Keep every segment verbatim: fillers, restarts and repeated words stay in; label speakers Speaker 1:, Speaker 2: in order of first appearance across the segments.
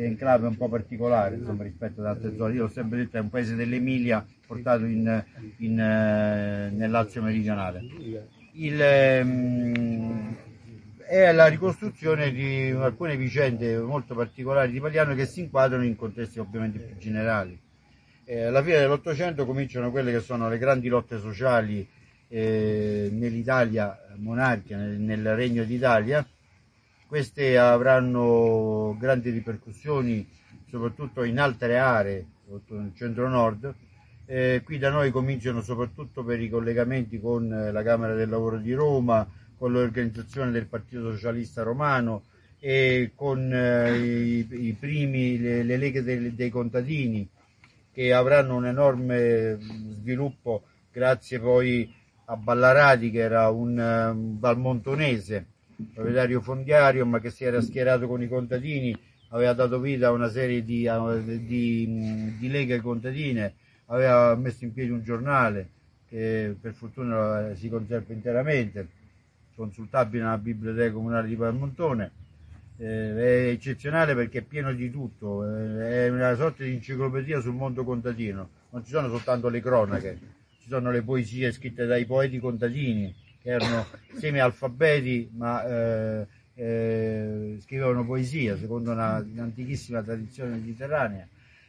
Speaker 1: enclave un po' particolare, insomma, rispetto ad altre zone. Io ho sempre detto, è un paese dell'Emilia portato in, in, eh, nel Lazio meridionale. Il, ehm, è la ricostruzione di alcune vicende molto particolari di Paliano che si inquadrano in contesti ovviamente più generali. Eh, alla fine dell'Ottocento cominciano quelle che sono le grandi lotte sociali eh, nell'Italia monarchica, nel, nel Regno d'Italia. Queste avranno grandi ripercussioni soprattutto in altre aree, soprattutto nel centro-nord. Eh, qui da noi cominciano soprattutto per i collegamenti con la Camera del Lavoro di Roma, con l'organizzazione del Partito Socialista Romano e con eh, i, i primi, le, le leghe dei, dei contadini, che avranno un enorme sviluppo grazie poi a Ballarati, che era un, un valmontonese, proprietario fondiario, ma che si era schierato con i contadini, aveva dato vita a una serie di, di, di leghe contadine, aveva messo in piedi un giornale che per fortuna si conserva interamente, consultabile nella biblioteca comunale di Valmontone. Eh, è eccezionale perché è pieno di tutto, eh, è una sorta di enciclopedia sul mondo contadino. Non ci sono soltanto le cronache, ci sono le poesie scritte dai poeti contadini che erano semi-alfabeti ma eh, eh, scrivevano poesia secondo una, un'antichissima tradizione mediterranea.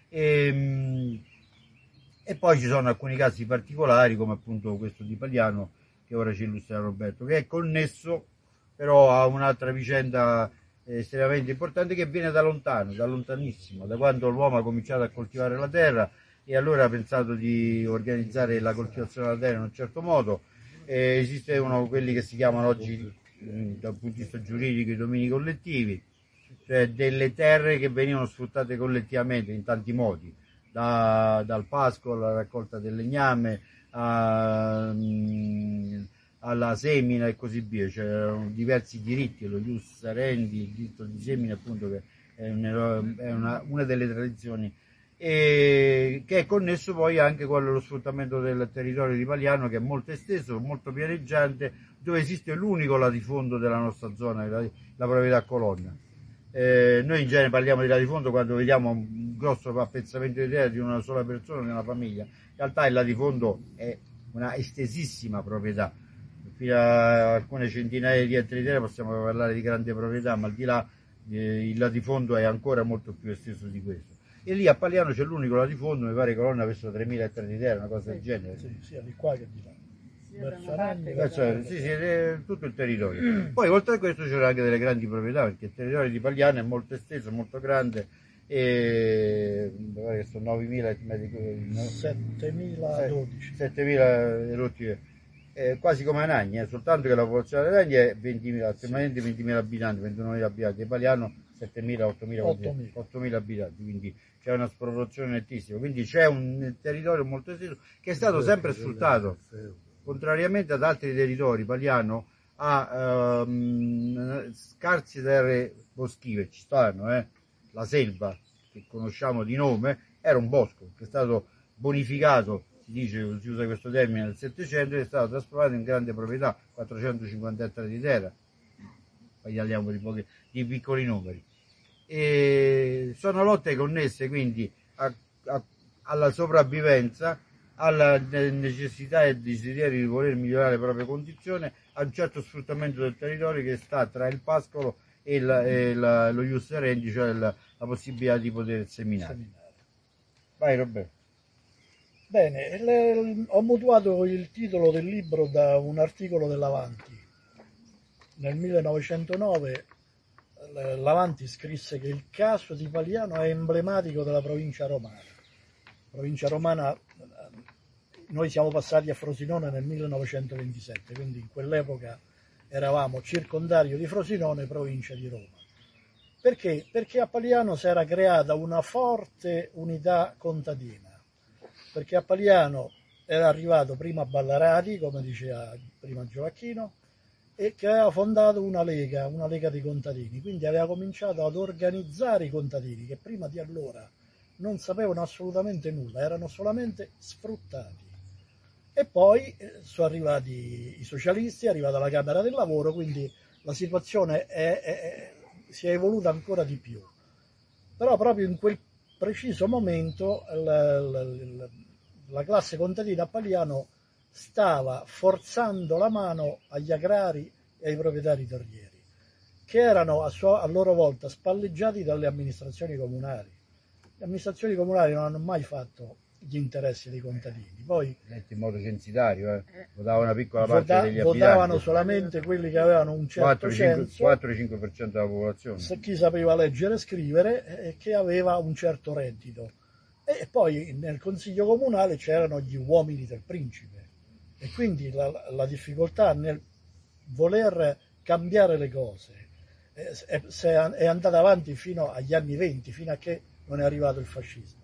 Speaker 1: E, e poi ci sono alcuni casi particolari come appunto questo di Paliano che ora ci illustra Roberto, che è connesso però a un'altra vicenda estremamente importante che viene da lontano, da lontanissimo, da quando l'uomo ha cominciato a coltivare la terra e allora ha pensato di organizzare la coltivazione della terra in un certo modo. Eh, esistevano quelli che si chiamano oggi eh, dal punto di vista giuridico i domini collettivi, cioè delle terre che venivano sfruttate collettivamente in tanti modi, da, dal pascolo alla raccolta del legname a, um, alla semina e così via. C'erano diversi diritti, lo ius sarendi, il diritto di semina appunto, che è, un, è una, una delle tradizioni, e che è connesso poi anche con lo sfruttamento del territorio di Paliano, che è molto esteso, molto pianeggiante, dove esiste l'unico latifondo della nostra zona, la, la proprietà Colonna. Eh, noi in genere parliamo di latifondo quando vediamo un grosso appezzamento di terra di una sola persona, di una famiglia. In realtà il latifondo è una estesissima proprietà, fino a alcune centinaia di ettari di terra possiamo parlare di grande proprietà, ma al di là eh, il latifondo è ancora molto più esteso di questo. E lì a Paliano c'è l'unico latifondo, mi pare che Colonna avessero tremila ettari di terra, una cosa del genere.
Speaker 2: Sì, sia di qua che di là.
Speaker 1: Verso, sì, sì, è tutto il territorio. Poi oltre a questo c'erano anche delle grandi proprietà, perché il territorio di Paliano è molto esteso, molto grande, e mi pare che sono novemila
Speaker 2: settemila
Speaker 1: settemila rotti, eh, quasi come Anagni, eh, soltanto che la popolazione di Anagni è ventimila, attualmente ventimila abitanti, ventunomila abitanti, e Paliano settemila, ottomila, ottomila abitanti, quindi c'è una sproporzione nettissima, quindi c'è un territorio molto esteso che è stato sempre sfruttato. Contrariamente ad altri territori, Paliano ha ehm, scarse terre boschive, ci stanno, eh? La selva, che conosciamo di nome, era un bosco che è stato bonificato, si dice, si usa questo termine, nel Settecento, ed è stato trasformato in grande proprietà, quattrocentocinquanta ettari di terra, poi parliamo di, pochi, di piccoli numeri. E sono lotte connesse quindi a, a, alla sopravvivenza, alla necessità e desiderio di voler migliorare le proprie condizioni, a un certo sfruttamento del territorio che sta tra il pascolo e, la, e la, lo ius sarendi, cioè la, la possibilità di poter seminare. seminare. Vai Roberto.
Speaker 2: Bene, le, ho mutuato il titolo del libro da un articolo dell'Avanti. Nel millenovecentonove l'Avanti scrisse che il caso di Paliano è emblematico della provincia romana. Provincia romana, noi siamo passati a Frosinone nel millenovecentoventisette, quindi in quell'epoca eravamo circondario di Frosinone, provincia di Roma. Perché? Perché a Paliano si era creata una forte unità contadina, perché a Paliano era arrivato prima Ballarati, come diceva prima Giovacchino, e che aveva fondato una lega, una lega di contadini, quindi aveva cominciato ad organizzare i contadini che prima di allora non sapevano assolutamente nulla, erano solamente sfruttati. E poi sono arrivati i socialisti, è arrivata la Camera del Lavoro, quindi la situazione è, è, si è evoluta ancora di più. Però proprio in quel preciso momento la, la, la, la classe contadina a Paliano stava forzando la mano agli agrari e ai proprietari terrieri, che erano a, sua, a loro volta spalleggiati dalle amministrazioni comunali. Le amministrazioni comunali non hanno mai fatto gli interessi dei contadini, poi
Speaker 1: in modo censitario, eh. Votavano una piccola parte
Speaker 2: vota,
Speaker 1: degli
Speaker 2: votavano
Speaker 1: abitanti.
Speaker 2: solamente quelli che avevano un certo censo,
Speaker 1: quattro cinque per cento della popolazione,
Speaker 2: chi sapeva leggere e scrivere e che aveva un certo reddito. E poi nel consiglio comunale c'erano gli uomini del principe, e quindi la, la difficoltà nel voler cambiare le cose è, è andata avanti fino agli anni venti, fino a che non è arrivato il fascismo.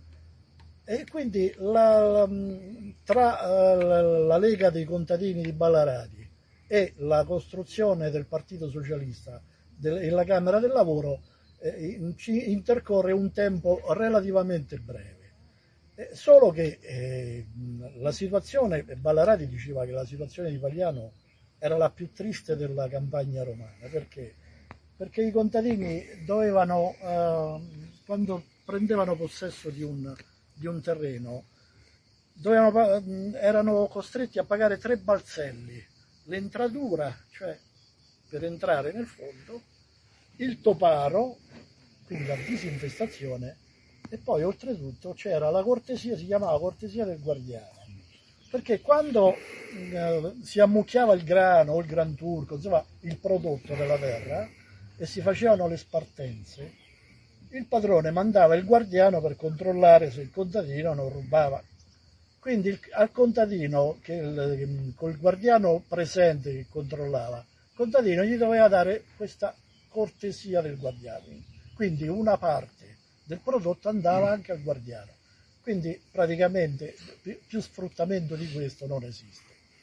Speaker 2: E quindi la, tra la Lega dei contadini di Ballarati e la costruzione del Partito Socialista e la Camera del Lavoro eh, ci intercorre un tempo relativamente breve. Eh, solo che eh, la situazione, Ballarati diceva che la situazione di Paliano era la più triste della campagna romana, perché? Perché i contadini dovevano, eh, quando prendevano possesso di un, di un terreno, dovevano, erano costretti a pagare tre balzelli, l'entratura, cioè per entrare nel fondo, il toparo, quindi la disinfestazione, e poi oltretutto c'era la cortesia, si chiamava cortesia del guardiano, perché quando eh, si ammucchiava il grano o il gran turco, insomma il prodotto della terra, e si facevano le spartenze, il padrone mandava il guardiano per controllare se il contadino non rubava. Quindi il, al contadino, che il, col guardiano presente che controllava, il contadino gli doveva dare questa cortesia del guardiano. Quindi una parte del prodotto andava anche al guardiano. Quindi praticamente più, più sfruttamento di questo non esiste.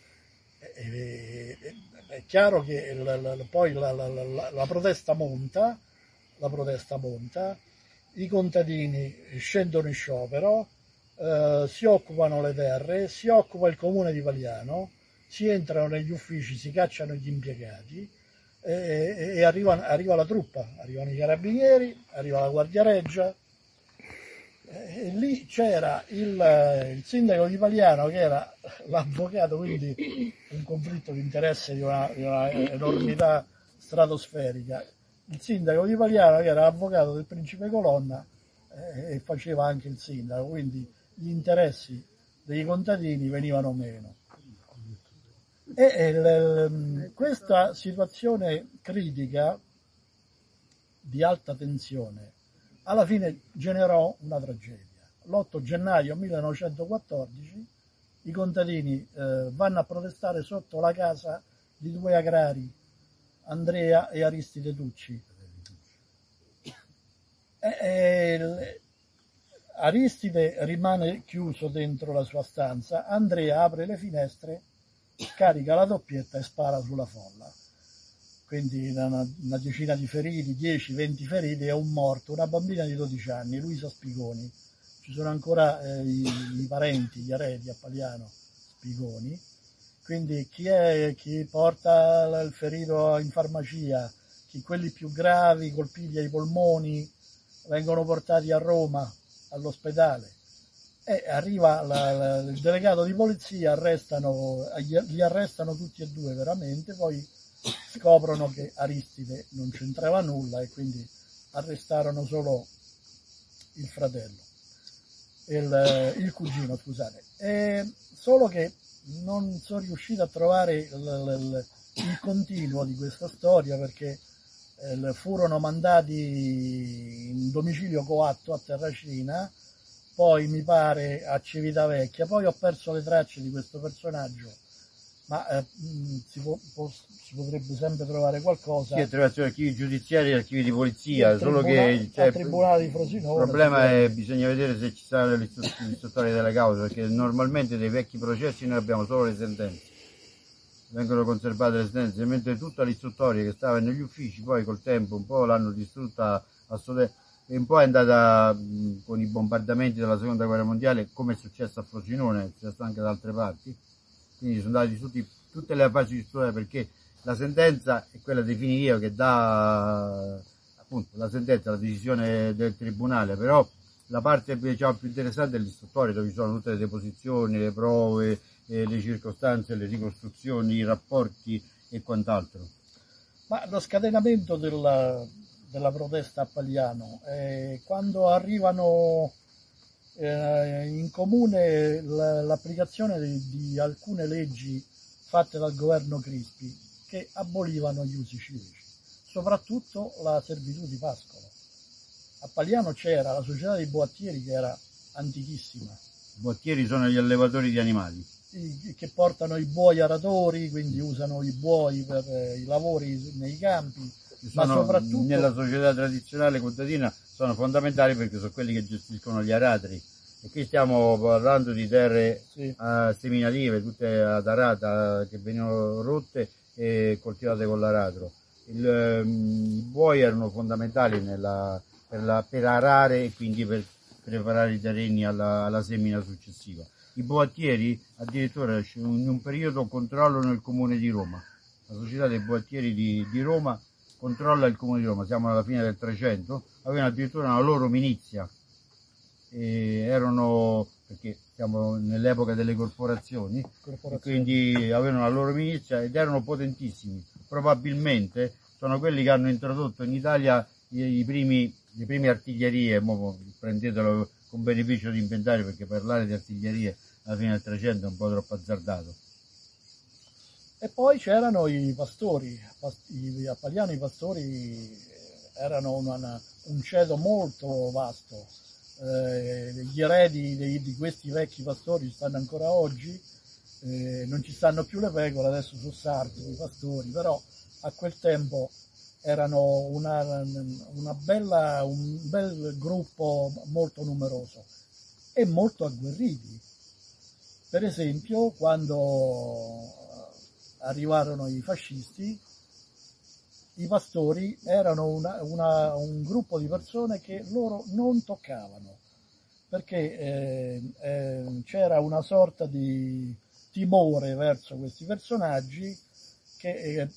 Speaker 2: E, e, è chiaro che la, la, poi la, la, la, la protesta monta, la protesta monta, i contadini scendono in sciopero, eh, si occupano le terre, si occupa il comune di Paliano, si entrano negli uffici, si cacciano gli impiegati e, e, e arriva, arriva la truppa, arrivano i carabinieri, arriva la Guardia Reggia. E lì c'era il, il sindaco di Paliano che era l'avvocato, quindi un conflitto di interesse di una, di una enormità stratosferica. Il sindaco di Paliano che era l'avvocato del principe Colonna eh, e faceva anche il sindaco, quindi gli interessi dei contadini venivano meno. E, e questa situazione critica di alta tensione alla fine generò una tragedia. L'otto gennaio millenovecentoquattordici i contadini eh, vanno a protestare sotto la casa di due agrari, Andrea e Aristide Tucci. E, e, Aristide rimane chiuso dentro la sua stanza, Andrea apre le finestre, carica la doppietta e spara sulla folla. Quindi una, una decina di feriti, dieci venti feriti e un morto, una bambina di dodici anni, Luisa Spigoni. Ci sono ancora eh, i, i parenti, gli eredi a Paliano Spigoni. Quindi chi è chi porta il ferito in farmacia, chi quelli più gravi, colpiti ai polmoni, vengono portati a Roma all'ospedale. E arriva la, la, il delegato di polizia, arrestano, li arrestano tutti e due veramente, poi scoprono che Aristide non c'entrava nulla e quindi arrestarono solo il fratello, il, il cugino, scusate. E solo che non sono riuscito a trovare il, il, il continuo di questa storia, perché eh, furono mandati in domicilio coatto a Terracina, poi mi pare a Civitavecchia, poi ho perso le tracce di questo personaggio, ma eh, si, può, può, si potrebbe sempre trovare qualcosa.
Speaker 1: Sì, attraverso gli archivi giudiziari e gli archivi di polizia, solo
Speaker 2: tribunale,
Speaker 1: che cioè,
Speaker 2: al Tribunale di Frosinone.
Speaker 1: Il problema è che bisogna vedere se ci saranno l'istruttoria delle cause, perché normalmente dei vecchi processi noi abbiamo solo le sentenze, vengono conservate le sentenze, mentre tutta l'istruttoria che stava negli uffici poi col tempo un po' l'hanno distrutta a sto tempo. E un po' è andata mh, con i bombardamenti della seconda guerra mondiale, come è successo a Frosinone, è successo anche da altre parti, quindi sono andati tutti, tutte le fasi di storia, perché la sentenza è quella definitiva che dà appunto la sentenza, la decisione del tribunale, però la parte diciamo, più interessante è l'istruttoria, dove ci sono tutte le deposizioni, le prove, eh, le circostanze, le ricostruzioni, i rapporti e quant'altro.
Speaker 2: Ma lo scatenamento della, della protesta a Pagliano, eh, quando arrivano eh, in comune l'applicazione di, di alcune leggi fatte dal governo Crispi che abolivano gli usi civici, soprattutto la servitù di pascolo. A Pagliano c'era la società dei boattieri che era antichissima.
Speaker 1: I boattieri sono gli allevatori di animali.
Speaker 2: Che portano i buoi aratori, quindi usano i buoi per eh, i lavori nei campi.
Speaker 1: Sono,
Speaker 2: ma soprattutto
Speaker 1: nella società tradizionale contadina sono fondamentali perché sono quelli che gestiscono gli aratri. E qui stiamo parlando di terre
Speaker 2: sì.
Speaker 1: uh, seminative, tutte ad arata, che venivano rotte e coltivate con l'aratro. Il, um, I buoi erano fondamentali nella, per, la, per arare e quindi per preparare i terreni alla, alla semina successiva. I boattieri addirittura in un periodo controllano il comune di Roma. La società dei boattieri di, di Roma controlla il comune di Roma, siamo alla fine del trecento, avevano addirittura una loro milizia. E erano, perché siamo nell'epoca delle corporazioni, corporazioni, e quindi avevano la loro milizia ed erano potentissimi. Probabilmente sono quelli che hanno introdotto in Italia i, i primi, le prime artiglierie, mo prendetelo con beneficio di inventario perché parlare di artiglierie alla fine del trecento è un po' troppo azzardato.
Speaker 2: E poi c'erano i pastori, a Pagliano i pastori erano una, un ceto molto vasto. Eh, gli eredi di, di questi vecchi pastori stanno ancora oggi, eh, non ci stanno più le pecore, adesso sono sardi i pastori, però a quel tempo erano una, una bella, un bel gruppo molto numeroso e molto agguerriti. Per esempio, quando arrivarono i fascisti, i pastori erano una, una, un gruppo di persone che loro non toccavano, perché eh, eh, c'era una sorta di timore verso questi personaggi che eh,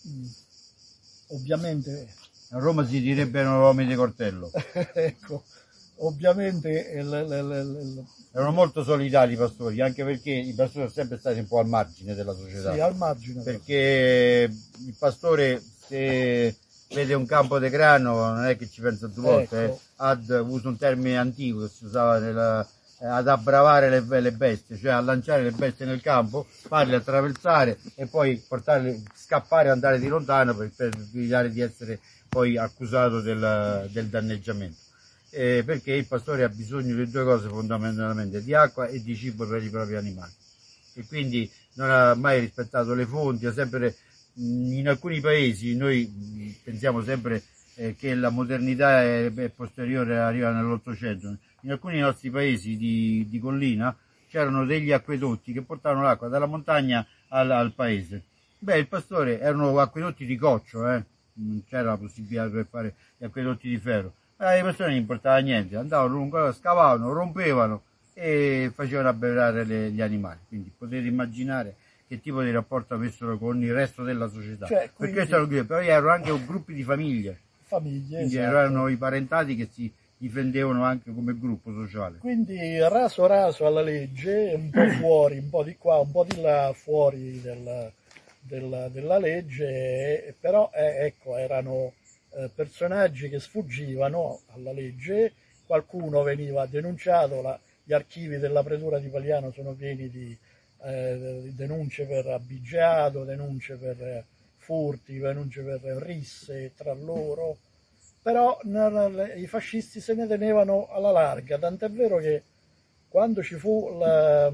Speaker 2: ovviamente...
Speaker 1: A Roma si direbbero uomini di coltello.
Speaker 2: Ecco, ovviamente... Il, il, il, il,
Speaker 1: erano molto solidali i pastori, anche perché i pastori sono sempre stati un po' al margine della società.
Speaker 2: Sì, al margine.
Speaker 1: Perché il pastore, se vede un campo di grano, non è che ci pensa due volte, ecco. eh. Ad, uso un termine antico che si usava nella, eh, ad abbravare le, le bestie, cioè a lanciare le bestie nel campo, farle attraversare e poi portarle, scappare e andare di lontano per, per evitare di essere poi accusato del, del danneggiamento. Eh, perché il pastore ha bisogno di due cose fondamentalmente, di acqua e di cibo per i propri animali, e quindi non ha mai rispettato le fonti, ha sempre, in alcuni paesi noi pensiamo sempre eh, che la modernità è, è posteriore, arriva nell'Ottocento, in alcuni nostri paesi di, di collina c'erano degli acquedotti che portavano l'acqua dalla montagna al, al paese. Beh, il pastore erano acquedotti di coccio, eh? non c'era la possibilità per fare gli acquedotti di ferro. Alle persone non importava niente, andavano lungo, scavavano, rompevano e facevano abbeverare le, gli animali. Quindi potete immaginare che tipo di rapporto avessero con il resto della società.
Speaker 2: Cioè, quindi...
Speaker 1: Per questo erano, poi erano anche gruppi di famiglie.
Speaker 2: Famiglie,
Speaker 1: quindi
Speaker 2: esatto.
Speaker 1: Erano i parentati che si difendevano anche come gruppo sociale.
Speaker 2: Quindi raso raso alla legge, un po' fuori, un po' di qua, un po' di là, fuori del, del, della legge, però eh, ecco, erano... personaggi che sfuggivano alla legge, qualcuno veniva denunciato, la, gli archivi della Pretura di Pagliano sono pieni di eh, denunce per abigeato, denunce per eh, furti, denunce per risse tra loro, però n- i fascisti se ne tenevano alla larga, tant'è vero che quando ci fu la,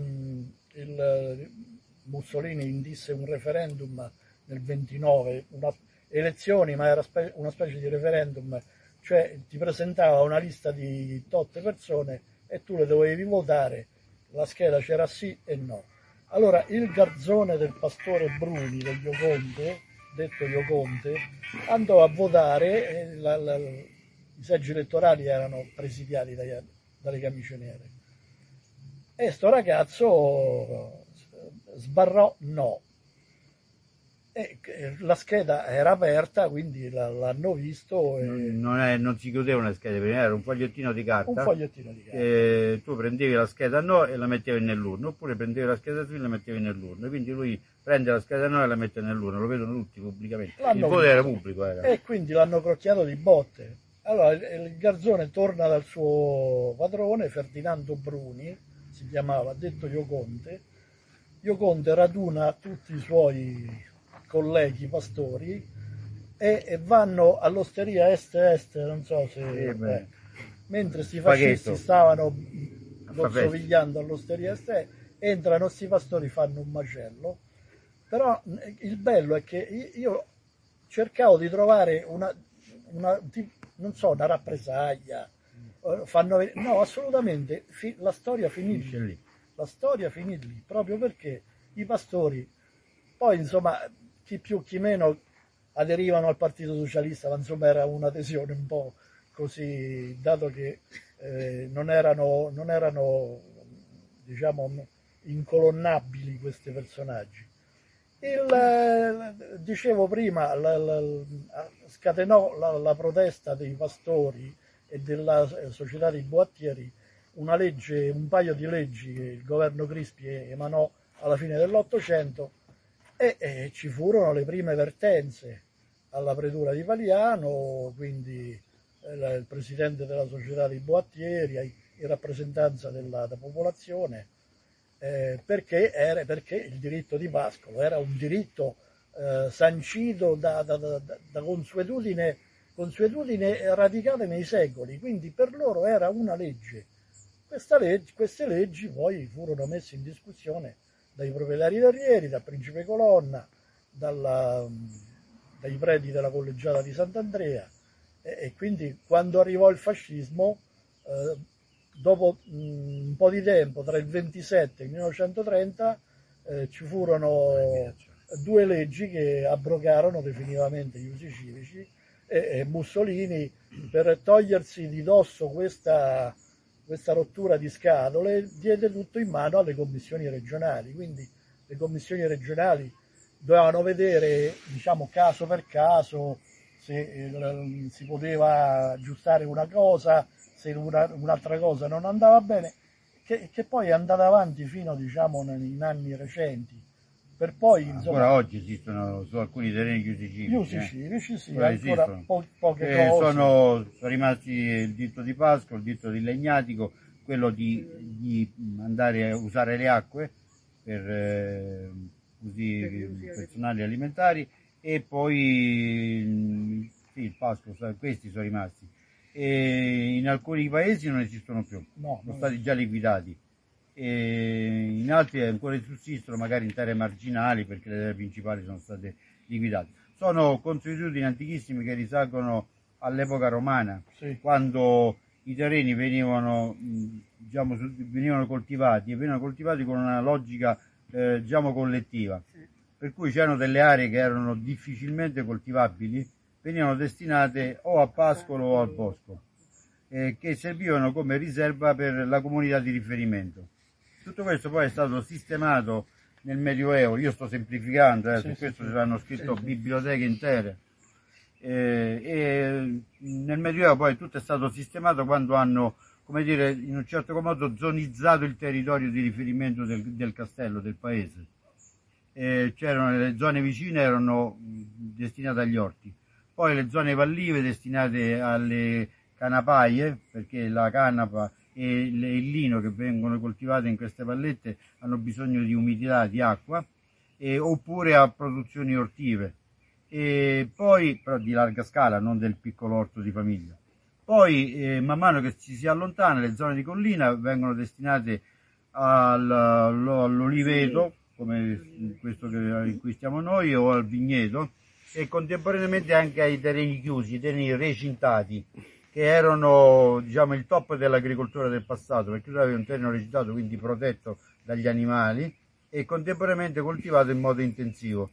Speaker 2: il Mussolini indisse un referendum nel ventinove, una elezioni, ma era spe- una specie di referendum, cioè ti presentava una lista di totte persone e tu le dovevi votare, la scheda c'era sì e no. Allora il garzone del pastore Bruni, del Ioconte, detto Ioconte, andò a votare, e la, la, i seggi elettorali erano presidiati dai, dalle camicie nere. E sto ragazzo sbarrò no. E la scheda era aperta, quindi l'hanno visto. E...
Speaker 1: Non, è, non si chiudeva le schede, era un fogliettino di carta.
Speaker 2: Un fogliettino di carta.
Speaker 1: E tu prendevi la scheda no e la mettevi nell'urno, oppure prendevi la scheda sì e la mettevi nell'urno. Quindi lui prende la scheda no e la mette nell'urno, lo vedono tutti pubblicamente. Il voto era pubblico. Era.
Speaker 2: E quindi l'hanno crocchiato di botte. Allora il, il garzone torna dal suo padrone, Ferdinando Bruni, si chiamava, detto Ioconte. Ioconte raduna tutti i suoi colleghi pastori e, e vanno all'osteria est-est, non so se...
Speaker 1: Eh,
Speaker 2: eh, mentre sti fascisti Paghetto. stavano gozzovigliando all'osteria est-est, entrano sti pastori, fanno un macello. Però il bello è che io cercavo di trovare una, una non so, una rappresaglia. Fanno, no, assolutamente, la storia finisce lì. La storia finì lì, proprio perché i pastori, poi insomma, chi più chi meno aderivano al Partito Socialista, ma insomma era un'adesione un po' così, dato che eh, non erano, non erano, diciamo, incolonnabili questi personaggi. Il, dicevo prima, la, la, scatenò la, la protesta dei pastori e della società dei boattieri una legge, un paio di leggi che il governo Crispi emanò alla fine dell'Ottocento e, e ci furono le prime vertenze alla Pretura di Paliano, quindi eh, il presidente della società dei boattieri, in rappresentanza della, della popolazione, eh, perché, era, perché il diritto di pascolo era un diritto eh, sancito da, da, da, da consuetudine, consuetudine radicate nei secoli, quindi per loro era una legge. Questa legge, queste leggi poi furono messe in discussione dai proprietari terrieri, dal principe Colonna, dalla, dai preti della collegiata di Sant'Andrea e, e quindi quando arrivò il fascismo, eh, dopo mh, un po' di tempo, tra il ventisette e il millenovecentotrenta, eh, ci furono due leggi che abrogarono definitivamente gli usi civici e, e Mussolini, per togliersi di dosso questa... questa rottura di scatole, diede tutto in mano alle commissioni regionali, quindi le commissioni regionali dovevano vedere, diciamo, caso per caso se eh, si poteva aggiustare una cosa, se una, un'altra cosa non andava bene, che, che poi è andata avanti fino, diciamo, in anni recenti. Per poi, insomma,
Speaker 1: ancora oggi esistono su alcuni terreni chiusi civici.
Speaker 2: Chiusi
Speaker 1: eh.
Speaker 2: civici, sì,
Speaker 1: ancora,
Speaker 2: ancora po poche
Speaker 1: eh,
Speaker 2: cose.
Speaker 1: Sono, sono rimasti il diritto di pascolo, il diritto di legnatico, quello di, di andare a usare le acque per eh, usi personali alimentari e poi sì, il pascolo, questi sono rimasti. E in alcuni paesi non esistono più,
Speaker 2: no,
Speaker 1: sono stati già liquidati. E in altri ancora sussistono, magari in terre marginali, perché le terre principali sono state liquidate. Sono consuetudini antichissime che risalgono all'epoca romana,
Speaker 2: sì.
Speaker 1: Quando i terreni venivano, diciamo, venivano coltivati e venivano coltivati con una logica eh, diciamo collettiva, per cui c'erano delle aree che erano difficilmente coltivabili, venivano destinate o a pascolo o al bosco, eh, che servivano come riserva per la comunità di riferimento. Tutto questo poi è stato sistemato nel Medioevo, io sto semplificando, eh, sì, su questo si sì, hanno scritto sì, biblioteche intere, eh, e nel Medioevo poi tutto è stato sistemato quando hanno, come dire, in un certo modo zonizzato il territorio di riferimento del, del castello, del paese. Eh, c'erano le zone vicine, erano destinate agli orti, poi le zone vallive destinate alle canapaie, perché la canapa e il lino che vengono coltivate in queste vallette hanno bisogno di umidità, di acqua, e, oppure a produzioni ortive, e poi però di larga scala, non del piccolo orto di famiglia. Poi eh, man mano che ci si allontana, le zone di collina vengono destinate al, all'oliveto, come questo che, in cui stiamo noi, o al vigneto, e contemporaneamente anche ai terreni chiusi, i terreni recintati, che erano, diciamo, il top dell'agricoltura del passato, perché tu avevi un terreno recintato, quindi protetto dagli animali, e contemporaneamente coltivato in modo intensivo.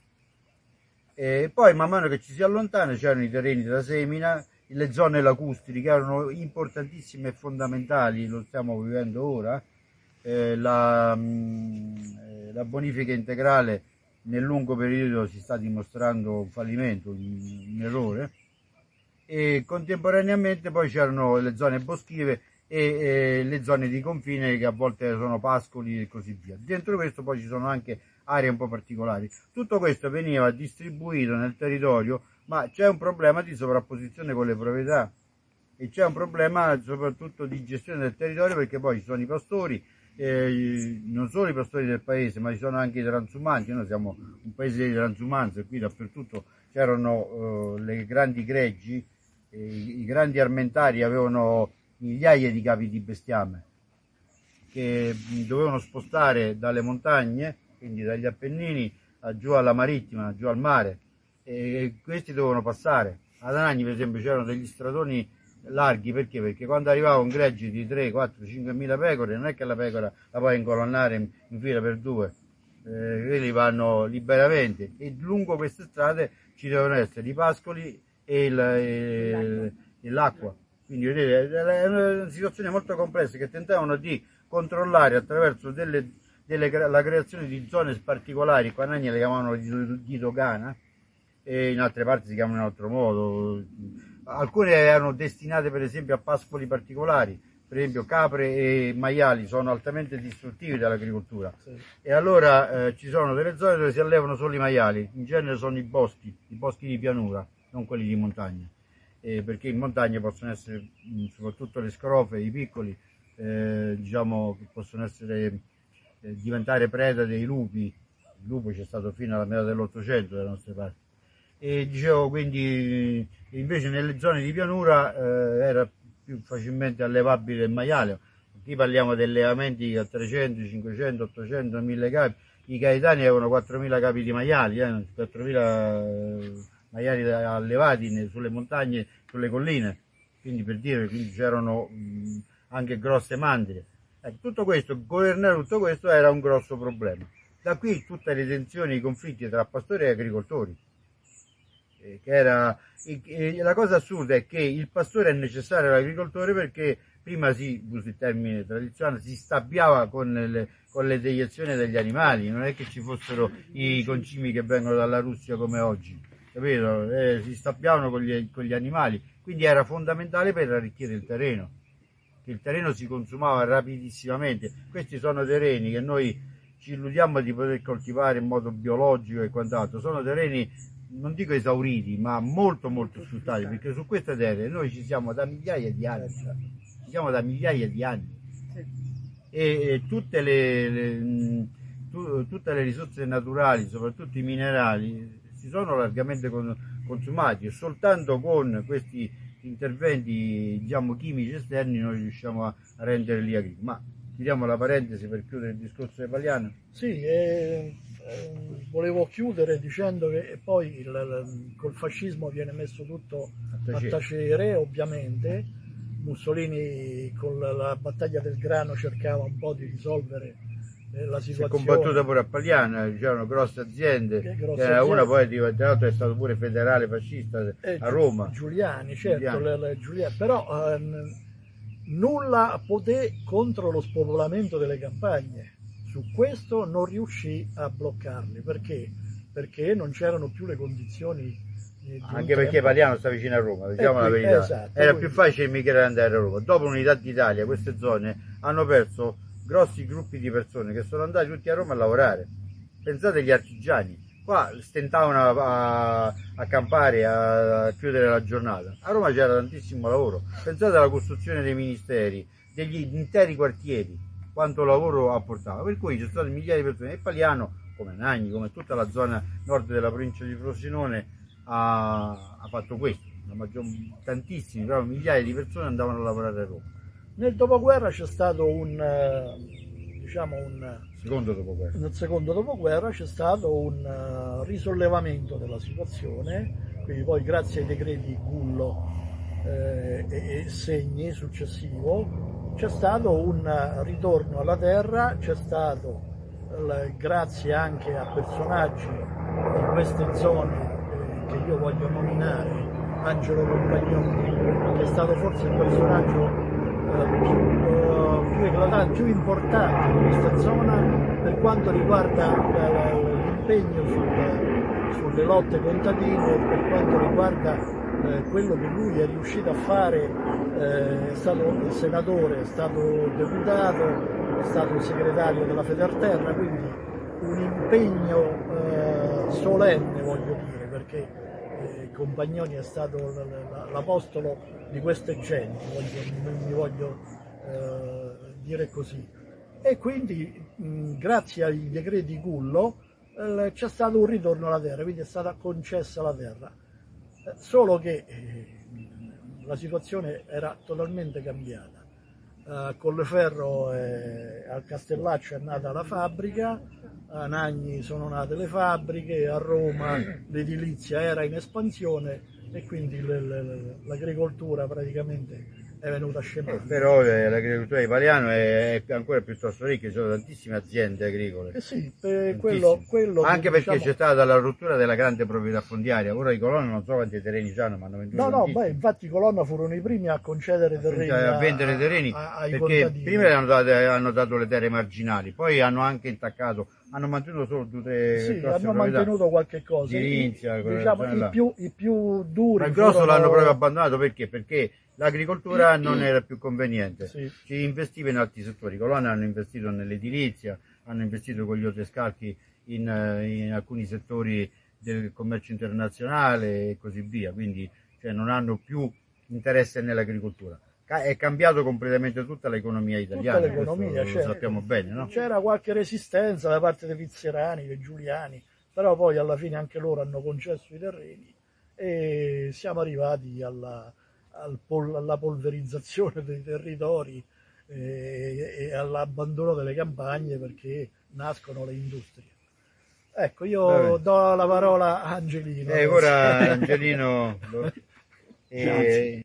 Speaker 1: E poi man mano che ci si allontana c'erano i terreni da semina, le zone lacustri, che erano importantissime e fondamentali, lo stiamo vivendo ora, eh, la, mh, la bonifica integrale nel lungo periodo si sta dimostrando un fallimento, un, un errore, e contemporaneamente poi c'erano le zone boschive e, e le zone di confine che a volte sono pascoli e così via. Dentro questo poi ci sono anche aree un po' particolari. Tutto questo veniva distribuito nel territorio, ma c'è un problema di sovrapposizione con le proprietà e c'è un problema soprattutto di gestione del territorio, perché poi ci sono i pastori, eh, non solo i pastori del paese, ma ci sono anche i transumanti. Noi siamo un paese di transumanza e qui dappertutto c'erano eh, le grandi greggi, eh, i grandi armentari avevano migliaia di capi di bestiame che dovevano spostare dalle montagne, quindi dagli Appennini a giù alla marittima, giù al mare, e questi dovevano passare. Ad Anagni per esempio c'erano degli stradoni larghi, perché? Perché quando arrivava un gregge di tre, quattro, cinque mila pecore, non è che la pecora la puoi incolonnare in, in fila per due, eh, quelli vanno liberamente, e lungo queste strade ci devono essere i pascoli e l'acqua. Quindi vedete, è una situazione molto complessa che tentavano di controllare attraverso delle, delle, la creazione di zone particolari. Qua a Anagni le chiamavano di, di dogana, e in altre parti si chiamano in un altro modo. Alcune erano destinate per esempio a pascoli particolari, per esempio capre e maiali sono altamente distruttivi dall'agricoltura, sì. E allora eh, ci sono delle zone dove si allevano solo i maiali, in genere sono i boschi, i boschi di pianura, non quelli di montagna, eh, perché in montagna possono essere mh, soprattutto le scrofe, i piccoli, eh, diciamo che possono essere, eh, diventare preda dei lupi. Il lupo c'è stato fino alla metà dell'Ottocento dalle nostre parti. E dicevo, quindi invece nelle zone di pianura eh, era più facilmente allevabile il maiale. Qui parliamo di allevamenti a trecento, cinquecento, ottocento, mille capi. I caetani avevano quattromila capi di maiali, eh, quattromila maiali allevati sulle montagne, sulle colline, quindi per dire, quindi c'erano anche grosse mandrie. Ecco, tutto questo, governare tutto questo era un grosso problema. Da qui tutte le tensioni, i conflitti tra pastori e agricoltori. Che era, e la cosa assurda è che il pastore è necessario all'agricoltore, perché prima si, uso il termine tradizionale, si stabbiava con le, con le deiezioni degli animali, non è che ci fossero i concimi che vengono dalla Russia come oggi, capito? Eh, si stabbiavano con gli, con gli animali, quindi era fondamentale per arricchire il terreno, che il terreno si consumava rapidissimamente. Questi sono terreni che noi ci illudiamo di poter coltivare in modo biologico e quant'altro, sono terreni non dico esauriti, ma molto molto sfruttati, perché su queste terre noi ci siamo da migliaia di anni, ci siamo da migliaia di anni, e, e tutte, le, le, tu, tutte le risorse naturali, soprattutto i minerali, si sono largamente con, consumati, e soltanto con questi interventi, diciamo, chimici esterni noi riusciamo a, a renderli agricoli. Ma chiudiamo la parentesi per chiudere il discorso italiano.
Speaker 2: Sì, eh... Eh, volevo chiudere dicendo che poi il, il, col fascismo viene messo tutto a tacere. a tacere, ovviamente. Mussolini con la, la battaglia del grano cercava un po' di risolvere eh, la situazione. Si è
Speaker 1: combattuta pure a Pagliana, c'erano grosse aziende, grosse aziende. Una poi tra l'altro è stato pure federale fascista eh, a Roma.
Speaker 2: Giuliani, certo, Giuliani. Le, le, Giuliani. Però ehm, nulla poté contro lo spopolamento delle campagne. Su questo non riuscì a bloccarli, perché? Perché non c'erano più le condizioni.
Speaker 1: Anche perché Pagliano sta vicino a Roma, diciamo qui, la verità. Esatto, era quindi più facile migrare andare a Roma. Dopo l'unità d'Italia, queste zone hanno perso grossi gruppi di persone che sono andati tutti a Roma a lavorare. Pensate agli artigiani, qua stentavano a, a, a campare, a, a chiudere la giornata. A Roma c'era tantissimo lavoro. Pensate alla costruzione dei ministeri, degli interi quartieri, quanto lavoro ha portato, per cui c'è stato migliaia di persone, e Pagliano, come Anagni, come tutta la zona nord della provincia di Frosinone, ha, ha fatto questo. La maggior, tantissimi, però migliaia di persone andavano a lavorare a Roma.
Speaker 2: Nel dopoguerra c'è stato un, diciamo un
Speaker 1: secondo dopoguerra.
Speaker 2: Nel secondo dopoguerra c'è stato un risollevamento della situazione, quindi poi grazie ai decreti Gullo eh, e, e Segni successivo c'è stato un ritorno alla terra, c'è stato, grazie anche a personaggi di queste zone eh, che io voglio nominare, Angelo Compagnoni, che è stato forse il personaggio eh, più, eh, più eclatante, più importante di questa zona per quanto riguarda impegno sul, sulle lotte contadine per quanto riguarda eh, quello che lui è riuscito a fare, eh, è stato senatore, è stato deputato, è stato segretario della Federterra, quindi un impegno eh, solenne, voglio dire, perché eh, Compagnoni è stato l'apostolo di queste genti, voglio, mi voglio eh, dire così. E quindi mh, grazie ai decreti Gullo eh, c'è stato un ritorno alla terra, quindi è stata concessa la terra, eh, solo che eh, la situazione era totalmente cambiata. Uh, Colleferro eh, al Castellaccio è nata la fabbrica, a Nagni sono nate le fabbriche, a Roma l'edilizia era in espansione e quindi l'agricoltura praticamente è venuta a scemare.
Speaker 1: Eh, però eh, l'agricoltura italiana è, è ancora piuttosto ricca, ci sono tantissime aziende agricole.
Speaker 2: Eh sì, per quello, quello
Speaker 1: anche
Speaker 2: che,
Speaker 1: perché
Speaker 2: diciamo...
Speaker 1: c'è stata la rottura della grande proprietà fondiaria. Ora i Colonna non so quanti terreni hanno, ma hanno venduto
Speaker 2: No, no, beh, infatti Colonna furono i primi a concedere terreni,
Speaker 1: a, a vendere terreni,
Speaker 2: a, a, ai
Speaker 1: perché
Speaker 2: contadini.
Speaker 1: Prima hanno dato, hanno dato le terre marginali, poi hanno anche intaccato, hanno mantenuto solo due o tre
Speaker 2: sì,
Speaker 1: grosse
Speaker 2: hanno
Speaker 1: proprietà.
Speaker 2: mantenuto qualche cosa.
Speaker 1: Girinzia,
Speaker 2: I, diciamo, i, più, i più duri.
Speaker 1: Ma il grosso
Speaker 2: furono...
Speaker 1: l'hanno proprio abbandonato perché? Perché l'agricoltura non era più conveniente,
Speaker 2: sì.
Speaker 1: Si investiva in altri settori. Colonna hanno investito nell'edilizia, hanno investito con gli Otescalchi in, in alcuni settori del commercio internazionale e così via, quindi cioè, non hanno più interesse nell'agricoltura. È cambiato completamente tutta l'economia italiana,
Speaker 2: tutta l'economia,
Speaker 1: lo
Speaker 2: certo.
Speaker 1: sappiamo bene, no?
Speaker 2: C'era qualche resistenza da parte dei Vizzerani, dei Giuliani, però poi alla fine anche loro hanno concesso i terreni e siamo arrivati alla, al pol, alla polverizzazione dei territori e, e all'abbandono delle campagne perché nascono le industrie. Ecco, io do la parola a Angelino.
Speaker 1: Eh, ora Angelino... Lo... E...